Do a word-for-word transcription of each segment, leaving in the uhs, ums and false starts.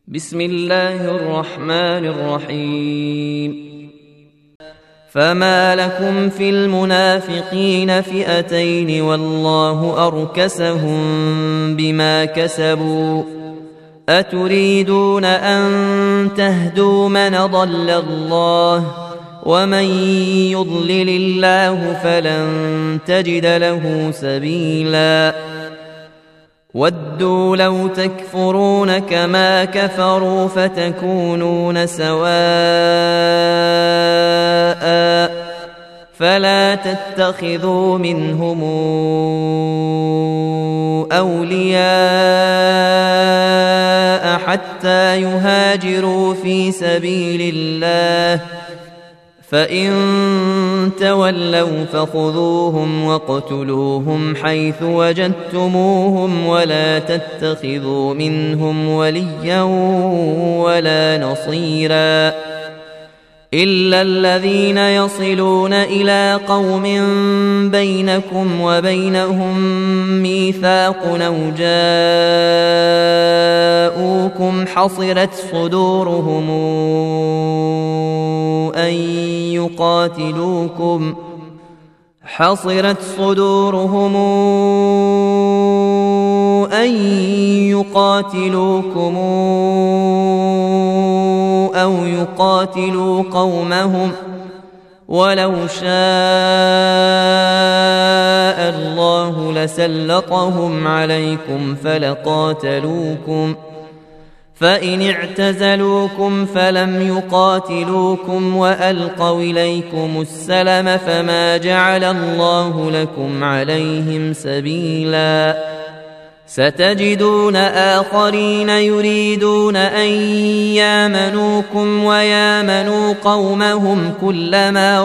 بسم الله الرحمن الرحيم. فما لكم في المنافقين فئتين والله أركسهم بما كسبوا أتريدون أن تهدوا من ضل الله ومن يضلل الله فلن تجد له سبيلا ودوا لو تكفرون كما كفروا فتكونون سواء فلا تتخذوا منهم أولياء حتى يهاجروا في سبيل الله فإن تولوا فخذوهم واقتلوهم حيث وجدتموهم ولا تتخذوا منهم وليا ولا نصيرا إلا الذين يصلون إلى قوم بينكم وبينهم ميثاق أو جاءوكم حصرت صدورهم أن يقاتلوكم حصرت صدورهم أن يقاتلوكم أو يقاتلوا قومهم ولو شاء الله لسلطهم عليكم فلقاتلوكم فإن اعتزلوكم فلم يقاتلوكم وألقوا إليكم السلم فما جعل الله لكم عليهم سبيلا ستجدون آخرين يريدون أن يامنوكم ويامنوا قومهم كلما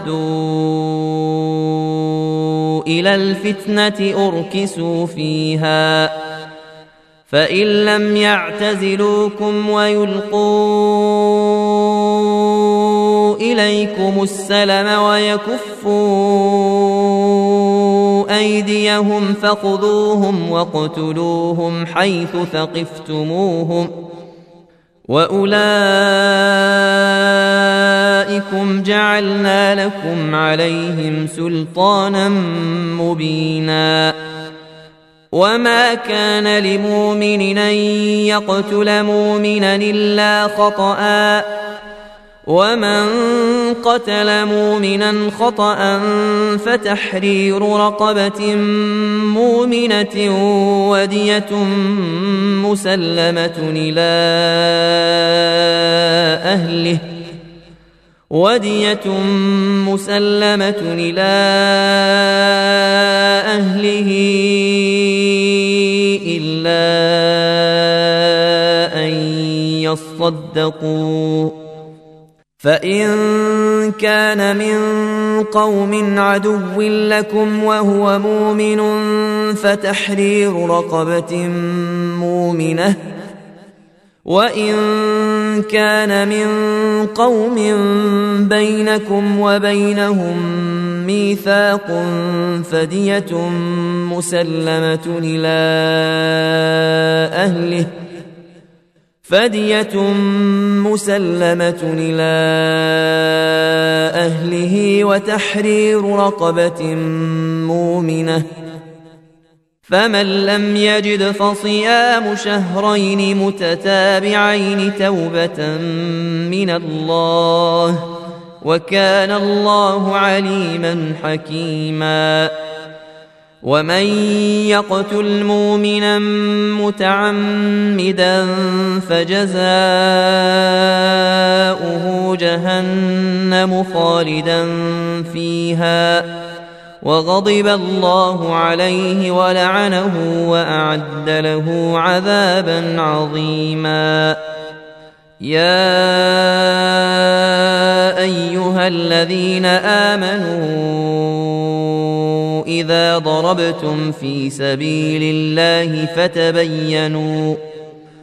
ردوا إلى الفتنة أركسوا فيها فإن لم يعتزلوكم ويلقوا إليكم السلم ويكفوا أيديهم فخذوهم واقتلوهم حيث ثقفتموهم وأولئكم جعلنا لكم عليهم سلطانا مبينا وما كان لمؤمن أن يقتل مؤمنا إلا خطأ ومن قتل مؤمنا خطأ فتحرير رقبة مؤمنة ودية مسلمة إلى أهله ودية مسلمة إلى أهله إلا أن يصدقوا فإن كان من قوم عدو لكم وهو مؤمن فتحرير رقبة مؤمنة وإن كان من قوم بينكم وبينهم ميثاق فدية مسلمة إلى أهله فدية مسلمة إلى أهله وتحرير رقبة مؤمنة فمن لم يجد فصيام شهرين متتابعين توبة من الله وكان الله عليما حكيما ومن يقتل مؤمنا متعمدا فجزاؤه جهنم خالدا فيها وغضب الله عليه ولعنه وأعد له عذابا عظيما يا أيها الذين آمنوا إذا ضربتم في سبيل الله فتبينوا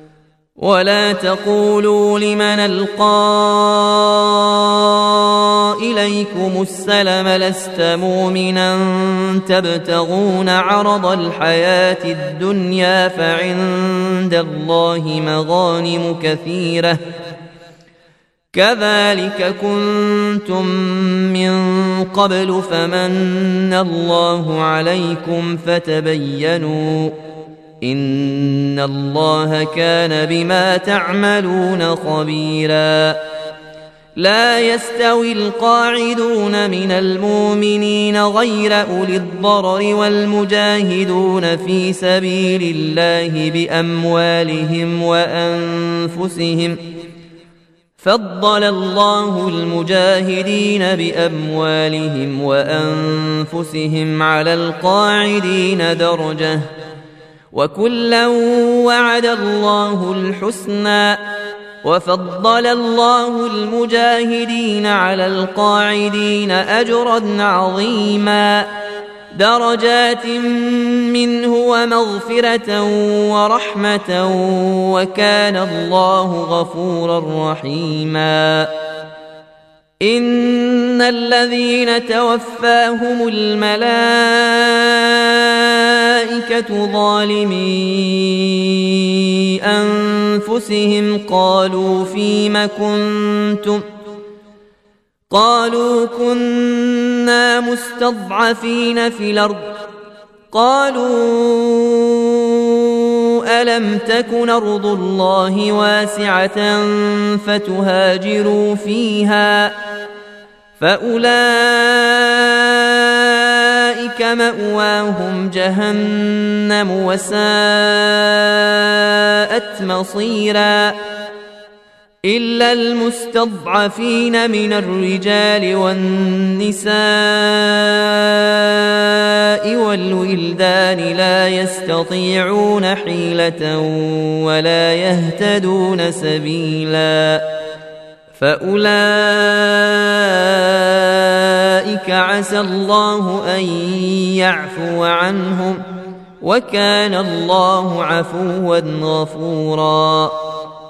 ولا تقولوا لمن ألقى إليكم السلم لست مؤمنا تبتغون عرض الحياة الدنيا فعند الله مغانم كثيرة كذلك كنتم من قبل فمن الله عليكم فتبينوا إن الله كان بما تعملون خبيرا لا يستوي القاعدون من المؤمنين غير أولي الضرر والمجاهدون في سبيل الله بأموالهم وأنفسهم فضل الله المجاهدين بأموالهم وأنفسهم على القاعدين درجة وكلا وعد الله الحسنى وفضل الله المجاهدين على القاعدين أجرا عظيما درجات منه ومغفرة ورحمة وكان الله غفورا رحيما إن الذين توفاهم الملائكة ظالمي أنفسهم قالوا فيم كنتم قالوا كنا مستضعفين في الأرض قالوا ألم تكن أرض الله واسعة فتهاجروا فيها فأولئك مأواهم جهنم وساءت مصيرا إلا المستضعفين من الرجال والنساء والولدان لا يستطيعون حيلة ولا يهتدون سبيلا فأولئك عسى الله أن يعفو عنهم وكان الله عفوا غفورا